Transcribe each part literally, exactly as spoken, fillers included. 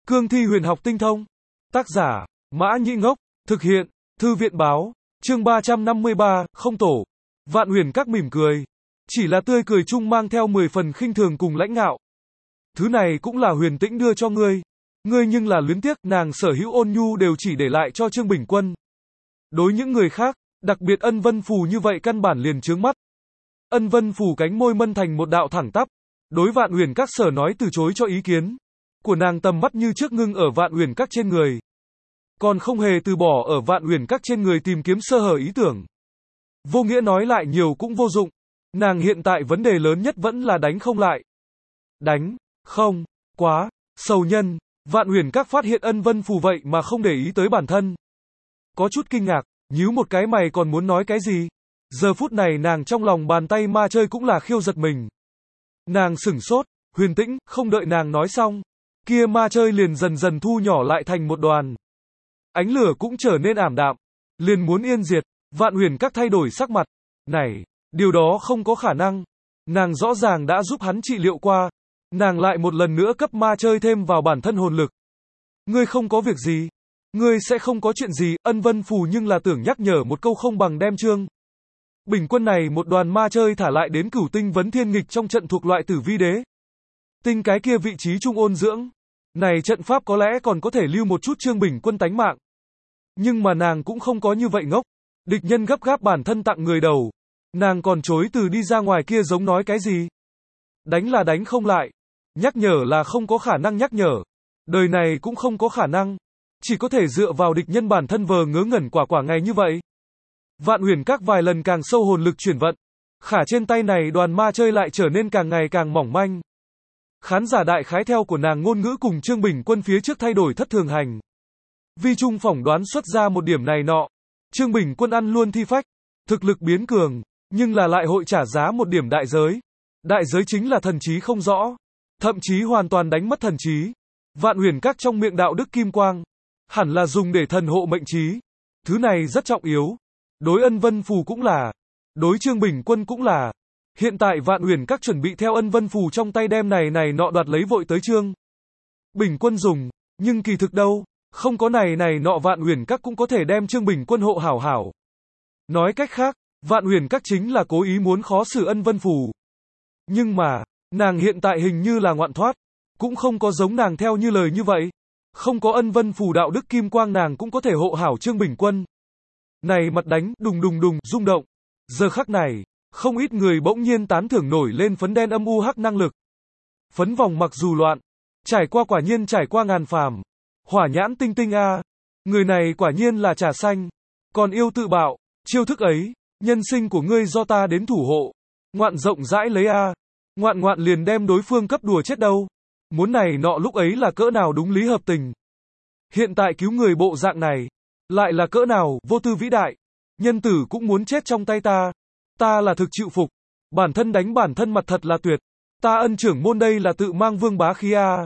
Cương thi huyền học tinh thông. Tác giả, Mã Nhĩ Ngốc. Thực hiện, Thư viện báo. Chương ba trăm năm mươi ba, không tổ. Vạn Huyền Các mỉm cười. Chỉ là tươi cười chung mang theo mười phần khinh thường cùng lãnh ngạo. Thứ này cũng là Huyền Tĩnh đưa cho ngươi. Ngươi nhưng là luyến tiếc, nàng sở hữu ôn nhu đều chỉ để lại cho Trương Bình Quân. Đối những người khác, đặc biệt Ân Vân Phù như vậy căn bản liền chướng mắt. Ân Vân Phù cánh môi mân thành một đạo thẳng tắp. Đối Vạn Huyền Các sở nói từ chối cho ý kiến của nàng, tầm mắt như trước ngưng ở Vạn Huyền Các trên người. Còn không hề từ bỏ ở Vạn Huyền Các trên người tìm kiếm sơ hở ý tưởng. Vô nghĩa nói lại nhiều cũng vô dụng. Nàng hiện tại vấn đề lớn nhất vẫn là đánh không lại. Đánh, không, quá, sầu nhân. Vạn Huyền Các phát hiện Ân Vân Phù vậy mà không để ý tới bản thân. Có chút kinh ngạc, nhíu một cái mày còn muốn nói cái gì. Giờ phút này nàng trong lòng bàn tay ma chơi cũng là khiêu giật mình. Nàng sửng sốt, Huyền Tĩnh, không đợi nàng nói xong. Kia ma chơi liền dần dần thu nhỏ lại thành một đoàn. Ánh lửa cũng trở nên ảm đạm. Liền muốn yên diệt. Vạn Huyền Các thay đổi sắc mặt. Này, điều đó không có khả năng. Nàng rõ ràng đã giúp hắn trị liệu qua. Nàng lại một lần nữa cấp ma chơi thêm vào bản thân hồn lực. Ngươi không có việc gì. Ngươi sẽ không có chuyện gì. Ân Vân Phù nhưng là tưởng nhắc nhở một câu không bằng đem Trương Bình Quân này một đoàn ma chơi thả lại đến Cửu Tinh Vấn Thiên Nghịch trong trận thuộc loại Tử Vi Đế Tinh cái kia vị trí trung ôn dưỡng. Này trận pháp có lẽ còn có thể lưu một chút Trương Bình Quân tánh mạng. Nhưng mà nàng cũng không có như vậy ngốc. Địch nhân gấp gáp bản thân tặng người đầu. Nàng còn chối từ đi ra ngoài kia giống nói cái gì. Đánh là đánh không lại. Nhắc nhở là không có khả năng nhắc nhở. Đời này cũng không có khả năng. Chỉ có thể dựa vào địch nhân bản thân vờ ngớ ngẩn quả quả ngày như vậy. Vạn Huyền Các vài lần càng sâu hồn lực chuyển vận. Khả trên tay này đoàn ma chơi lại trở nên càng ngày càng mỏng manh. Khán giả đại khái theo của nàng ngôn ngữ cùng Trương Bình Quân phía trước thay đổi thất thường hành. Vi Trung phỏng đoán xuất ra một điểm này nọ. Trương Bình Quân ăn luôn thi phách. Thực lực biến cường. Nhưng là lại hội trả giá một điểm đại giới. Đại giới chính là thần trí không rõ. Thậm chí hoàn toàn đánh mất thần trí. Vạn Huyền Các trong miệng đạo đức kim quang. Hẳn là dùng để thần hộ mệnh trí. Thứ này rất trọng yếu. Đối Ân Vân Phù cũng là. Đối Trương Bình Quân cũng là. Hiện tại Vạn Huyền Các chuẩn bị theo Ân Vân Phù trong tay đem này này nọ đoạt lấy vội tới Trương Bình Quân dùng. Nhưng kỳ thực đâu. Không có này này nọ Vạn Huyền Các cũng có thể đem Trương Bình Quân hộ hảo hảo. Nói cách khác, Vạn Huyền Các chính là cố ý muốn khó xử Ân Vân Phù. Nhưng mà, nàng hiện tại hình như là ngoạn thoát. Cũng không có giống nàng theo như lời như vậy. Không có Ân Vân Phù đạo đức kim quang nàng cũng có thể hộ hảo Trương Bình Quân. Này mặt đánh, đùng đùng đùng, rung động. Giờ khắc này, không ít người bỗng nhiên tán thưởng nổi lên phấn đen âm u hắc năng lực. Phấn vòng mặc dù loạn, trải qua quả nhiên trải qua ngàn phàm. Hỏa nhãn tinh tinh a, người này quả nhiên là trà xanh. Còn yêu tự bạo, chiêu thức ấy, nhân sinh của ngươi do ta đến thủ hộ. Ngoạn rộng rãi lấy a, ngoạn ngoạn liền đem đối phương cấp đùa chết đâu. Muốn này nọ lúc ấy là cỡ nào đúng lý hợp tình. Hiện tại cứu người bộ dạng này, lại là cỡ nào vô tư vĩ đại. Nhân tử cũng muốn chết trong tay ta. Ta là thực chịu phục. Bản thân đánh bản thân mặt thật là tuyệt. Ta Ân trưởng môn đây là tự mang vương bá khí a.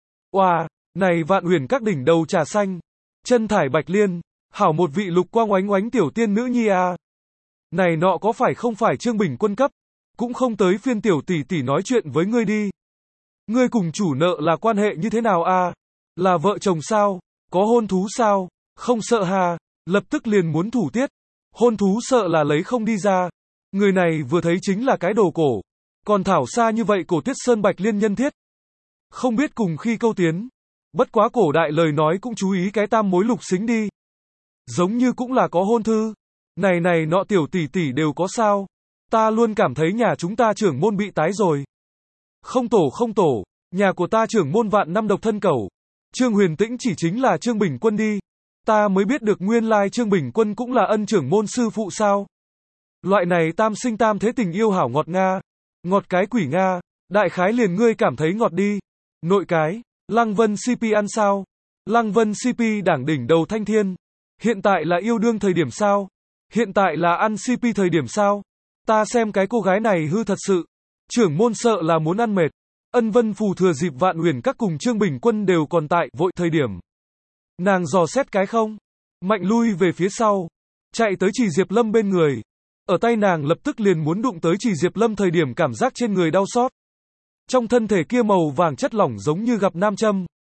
Oà, này Vạn Huyền Các đỉnh đầu trà xanh. Chân thải bạch liên. Hảo một vị lục quang oánh oánh tiểu tiên nữ nhi a. Này nọ có phải không phải Trương Bình Quân cấp. Cũng không tới phiên tiểu tỷ tỷ nói chuyện với ngươi đi. Ngươi cùng chủ nợ là quan hệ như thế nào a? Là vợ chồng sao? Có hôn thú sao? Không sợ hà, lập tức liền muốn thủ tiết. Hôn thú sợ là lấy không đi ra. Người này vừa thấy chính là cái đồ cổ. Còn thảo xa như vậy cổ Tuyết Sơn Bạch Liên nhân thiết. Không biết cùng khi câu tiến. Bất quá cổ đại lời nói cũng chú ý cái tam mối lục xính đi. Giống như cũng là có hôn thư. Này này nọ tiểu tỷ tỷ đều có sao. Ta luôn cảm thấy nhà chúng ta trưởng môn bị tái rồi. Không tổ không tổ, nhà của ta trưởng môn vạn năm độc thân cẩu. Trương Huyền Tĩnh chỉ chính là Trương Bình Quân đi. Ta mới biết được nguyên lai Trương Bình Quân cũng là Ân trưởng môn sư phụ sao. Loại này tam sinh tam thế tình yêu hảo ngọt nga. Ngọt cái quỷ nga. Đại khái liền ngươi cảm thấy ngọt đi. Nội cái, Lăng Vân xê pê ăn sao? Lăng Vân xê pê đảng đỉnh đầu thanh thiên. Hiện tại là yêu đương thời điểm sao? Hiện tại là ăn xê pê thời điểm sao? Ta xem cái cô gái này hư thật sự. Trưởng môn sợ là muốn ăn mệt. Ân Vân Phù thừa dịp Vạn Huyền Các cùng Trương Bình Quân đều còn tại vội thời điểm. Nàng dò xét cái không. Mạnh lui về phía sau. Chạy tới Trì Diệp Lâm bên người. Ở tay nàng lập tức liền muốn đụng tới Trì Diệp Lâm thời điểm cảm giác trên người đau xót. Trong thân thể kia màu vàng chất lỏng giống như gặp nam châm.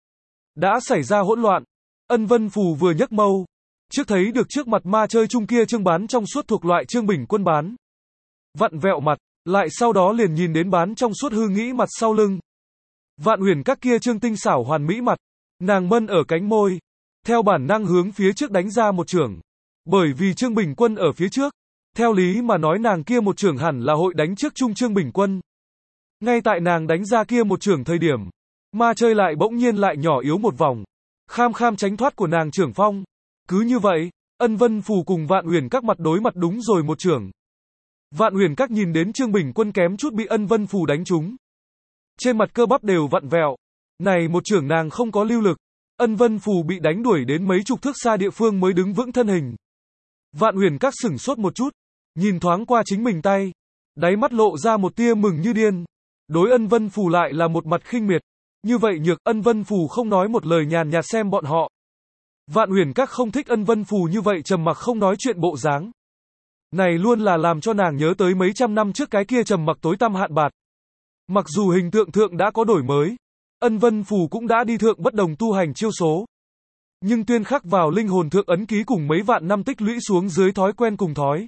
đã xảy ra hỗn loạn. Ân Vân Phù vừa nhấc mâu, trước thấy được trước mặt ma chơi chung kia Trương Bán trong suốt thuộc loại Trương Bình Quân bán. Vặn vẹo mặt, lại sau đó liền nhìn đến bán trong suốt hư nghĩ mặt sau lưng. Vạn Huyền các kia Trương tinh xảo hoàn mỹ mặt, nàng mân ở cánh môi, theo bản năng hướng phía trước đánh ra một chưởng. Bởi vì Trương Bình Quân ở phía trước, theo lý mà nói nàng kia một chưởng hẳn là hội đánh trước chung Trương Bình Quân. Ngay tại nàng đánh ra kia một chưởng thời điểm, ma chơi lại bỗng nhiên lại nhỏ yếu một vòng, kham kham tránh thoát của nàng chưởng phong. Cứ như vậy, Ân Vân Phù cùng Vạn Huyền các mặt đối mặt đúng rồi một chưởng. Vạn Huyền các nhìn đến Trương Bình Quân kém chút bị Ân Vân Phù đánh trúng. Trên mặt cơ bắp đều vặn vẹo. Này một chưởng nàng không có lưu lực. Ân Vân Phù bị đánh đuổi đến mấy chục thước xa địa phương mới đứng vững thân hình. Vạn Huyền các sửng sốt một chút, nhìn thoáng qua chính mình tay, đáy mắt lộ ra một tia mừng như điên. Đối Ân Vân Phù lại là một mặt khinh miệt. Như vậy nhược, Ân Vân Phù không nói một lời nhàn nhạt xem bọn họ. Vạn Huyền các không thích Ân Vân Phù như vậy trầm mặc không nói chuyện bộ dáng. Này luôn là làm cho nàng nhớ tới mấy trăm năm trước cái kia trầm mặc tối tăm hạn bạt. Mặc dù hình tượng thượng đã có đổi mới, Ân Vân Phù cũng đã đi thượng bất đồng tu hành chiêu số. Nhưng tuyên khắc vào linh hồn thượng ấn ký cùng mấy vạn năm tích lũy xuống dưới thói quen cùng thói.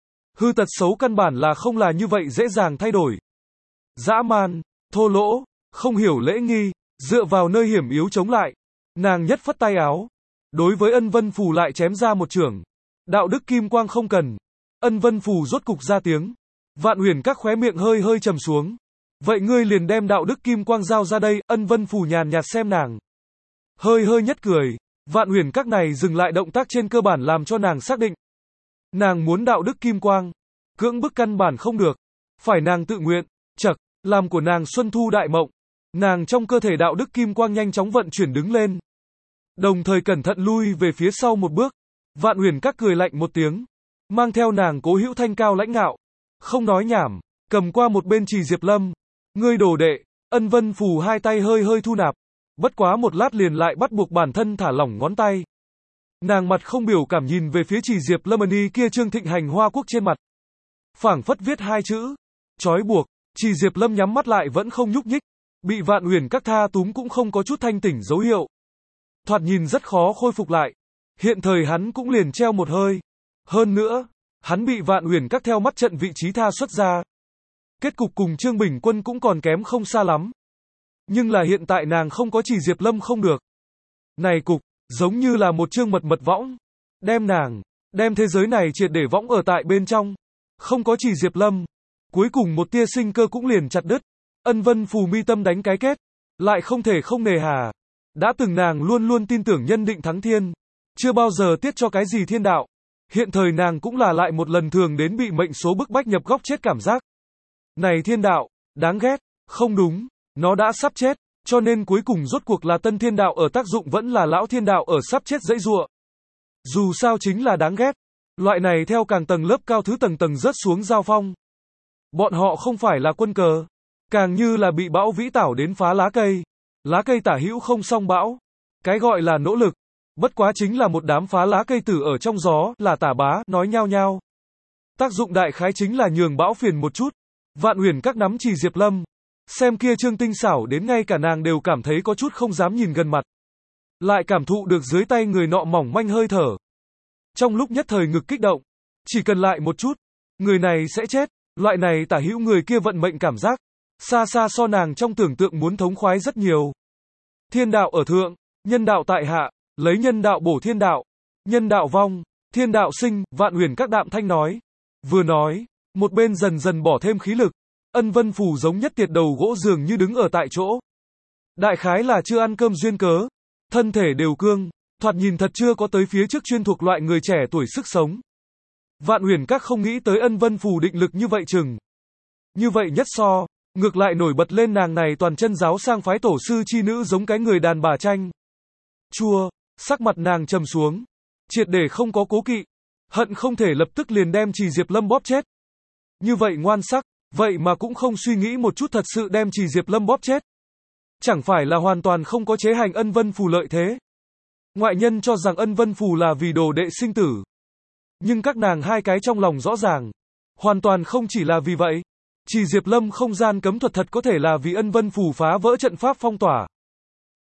Hư tật xấu căn bản là không là như vậy dễ dàng thay đổi. Dã man, thô lỗ, không hiểu lễ nghi, dựa vào nơi hiểm yếu chống lại. Nàng nhất phất tay áo. Đối với Ân Vân Phù lại chém ra một chưởng. Đạo đức kim quang không cần. Ân Vân Phù rốt cục ra tiếng. Vạn Huyền các khóe miệng hơi hơi trầm xuống. Vậy ngươi liền đem đạo đức kim quang giao ra đây. Ân Vân Phù nhàn nhạt xem nàng. Hơi hơi nhất cười. Vạn Huyền các này dừng lại động tác trên cơ bản làm cho nàng xác định. Nàng muốn đạo đức kim quang. Cưỡng bức căn bản không được. Phải nàng tự nguyện. Chật, làm của nàng xuân thu đại mộng. Nàng trong cơ thể đạo đức kim quang nhanh chóng vận chuyển đứng lên. Đồng thời cẩn thận lui về phía sau một bước. Vạn Huyền các cười lạnh một tiếng. Mang theo nàng Cố Hữu thanh cao lãnh ngạo. Không nói nhảm. Cầm qua một bên Trì Diệp Lâm. Ngươi đồ đệ. Ân Vân Phù hai tay hơi hơi thu nạp. Bất quá một lát liền lại bắt buộc bản thân thả lỏng ngón tay. Nàng mặt không biểu cảm nhìn về phía Trì Diệp Lâm ân y kia Trương Thịnh Hành Hoa Quốc trên mặt. Phảng phất viết hai chữ. Trói buộc. Trì Diệp Lâm nhắm mắt lại vẫn không nhúc nhích. Bị Vạn Huyền các tha túm cũng không có chút thanh tỉnh dấu hiệu. Thoạt nhìn rất khó khôi phục lại. Hiện thời hắn cũng liền treo một hơi. Hơn nữa, hắn bị Vạn Huyền các theo mắt trận vị trí tha xuất ra. Kết cục cùng Trương Bình Quân cũng còn kém không xa lắm. Nhưng là hiện tại nàng không có Trì Diệp Lâm không được. Này cục, giống như là một chương mật mật võng. Đem nàng, đem thế giới này triệt để võng ở tại bên trong. Không có Trì Diệp Lâm. Cuối cùng một tia sinh cơ cũng liền chặt đứt. Ân Vân Phù mi tâm đánh cái kết. Lại không thể không nề hà. Đã từng nàng luôn luôn tin tưởng nhân định thắng thiên. Chưa bao giờ tiết cho cái gì thiên đạo. Hiện thời nàng cũng là lại một lần thường đến bị mệnh số bức bách nhập góc chết cảm giác. Này thiên đạo, đáng ghét, không đúng, nó đã sắp chết, cho nên cuối cùng rốt cuộc là tân thiên đạo ở tác dụng vẫn là lão thiên đạo ở sắp chết dãy giụa. Dù sao chính là đáng ghét. Loại này theo càng tầng lớp cao thứ tầng tầng rớt xuống giao phong. Bọn họ không phải là quân cờ, càng như là bị bão vĩ tảo đến phá lá cây. Lá cây tả hữu không song bão. Cái gọi là nỗ lực, bất quá chính là một đám phá lá cây tử ở trong gió, là tả bá, nói nhao nhao. Tác dụng đại khái chính là nhường bão phiền một chút. Vạn Huyền các nắm Trì Diệp Lâm. Xem kia Trương tinh xảo đến ngay cả nàng đều cảm thấy có chút không dám nhìn gần mặt. Lại cảm thụ được dưới tay người nọ mỏng manh hơi thở. Trong lúc nhất thời ngực kích động. Chỉ cần lại một chút, người này sẽ chết. Loại này tả hữu người kia vận mệnh cảm giác. Xa xa so nàng trong tưởng tượng muốn thống khoái rất nhiều. Thiên đạo ở thượng, nhân đạo tại hạ, lấy nhân đạo bổ thiên đạo. Nhân đạo vong, thiên đạo sinh, Vạn Huyền các đạm thanh nói. Vừa nói, một bên dần dần bỏ thêm khí lực. Ân Vân Phù giống nhất tiệt đầu gỗ dường như đứng ở tại chỗ. Đại khái là chưa ăn cơm duyên cớ. Thân thể đều cương, thoạt nhìn thật chưa có tới phía trước chuyên thuộc loại người trẻ tuổi sức sống. Vạn Huyền các không nghĩ tới Ân Vân Phù định lực như vậy chừng. Như vậy nhất so, ngược lại nổi bật lên nàng này toàn chân giáo sang phái tổ sư chi nữ giống cái người đàn bà tranh. Chua, sắc mặt nàng trầm xuống. Triệt để không có cố kỵ. Hận không thể lập tức liền đem Trì Diệp Lâm bóp chết. Như vậy ngoan sắc, vậy mà cũng không suy nghĩ một chút thật sự đem Trì Diệp Lâm bóp chết. Chẳng phải là hoàn toàn không có chế hành Ân Vân Phù lợi thế. Ngoại nhân cho rằng Ân Vân Phù là vì đồ đệ sinh tử. Nhưng các nàng hai cái trong lòng rõ ràng. Hoàn toàn không chỉ là vì vậy. Trì Diệp Lâm không gian cấm thuật thật có thể là vì Ân Vân Phù phá vỡ trận pháp phong tỏa.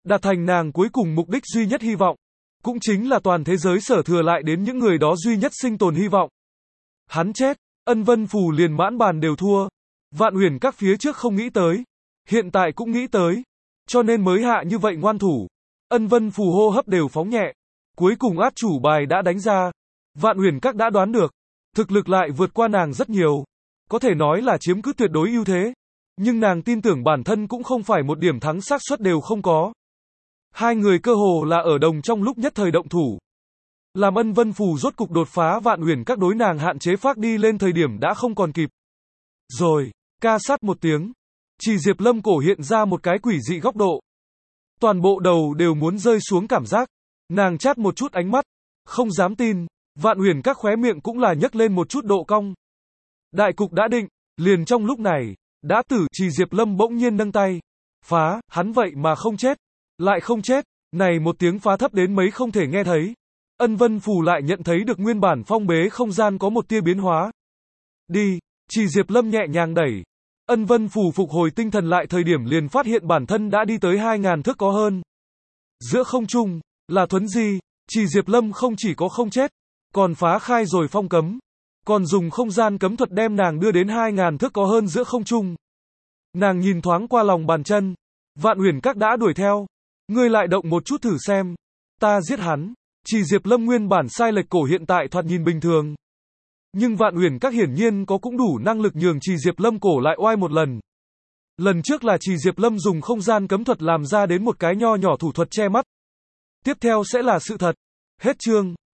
đạt thành nàng cuối cùng mục đích duy nhất hy vọng. Cũng chính là toàn thế giới sở thừa lại đến những người đó duy nhất sinh tồn hy vọng. Hắn chết, Ân Vân Phù liền mãn bàn đều thua. Vạn Huyền Các phía trước không nghĩ tới, hiện tại cũng nghĩ tới, cho nên mới hạ như vậy ngoan thủ. Ân Vân Phù hô hấp đều phóng nhẹ. Cuối cùng át chủ bài đã đánh ra. Vạn Huyền Các đã đoán được, thực lực lại vượt qua nàng rất nhiều, có thể nói là chiếm cứ tuyệt đối ưu thế. Nhưng nàng tin tưởng bản thân cũng không phải một điểm thắng xác suất đều không có. Hai người cơ hồ là ở đồng trong lúc nhất thời động thủ. Làm Ân Vân Phù rốt cục đột phá Vạn Huyền Các đối nàng hạn chế phát đi lên thời điểm đã không còn kịp. Rồi, ca sát một tiếng, Trì Diệp Lâm cổ hiện ra một cái quỷ dị góc độ. Toàn bộ đầu đều muốn rơi xuống cảm giác. Nàng chát một chút ánh mắt, không dám tin, Vạn Huyền Các khóe miệng cũng là nhấc lên một chút độ cong. Đại cục đã định, liền trong lúc này, đã tử Trì Diệp Lâm bỗng nhiên nâng tay. Phá, hắn vậy mà không chết. Lại không chết, này một tiếng phá thấp đến mấy không thể nghe thấy. Ân Vân Phù lại nhận thấy được nguyên bản phong bế không gian có một tia biến hóa. Đi, Trì Diệp Lâm nhẹ nhàng đẩy. Ân Vân Phù phục hồi tinh thần lại thời điểm liền phát hiện bản thân đã đi tới hai ngàn thước có hơn. Giữa không trung, là thuấn di, Trì Diệp Lâm không chỉ có không chết, còn phá khai rồi phong cấm. Còn dùng không gian cấm thuật đem nàng đưa đến hai ngàn thước có hơn giữa không trung. Nàng nhìn thoáng qua lòng bàn chân. Vạn Huyền Các đã đuổi theo. Ngươi lại động một chút thử xem. Ta giết hắn. Trì Diệp Lâm nguyên bản sai lệch cổ hiện tại thoạt nhìn bình thường. Nhưng Vạn Huyền Các hiển nhiên có cũng đủ năng lực nhường Trì Diệp Lâm cổ lại oai một lần. Lần trước là Trì Diệp Lâm dùng không gian cấm thuật làm ra đến một cái nho nhỏ thủ thuật che mắt. Tiếp theo sẽ là sự thật. Hết chương.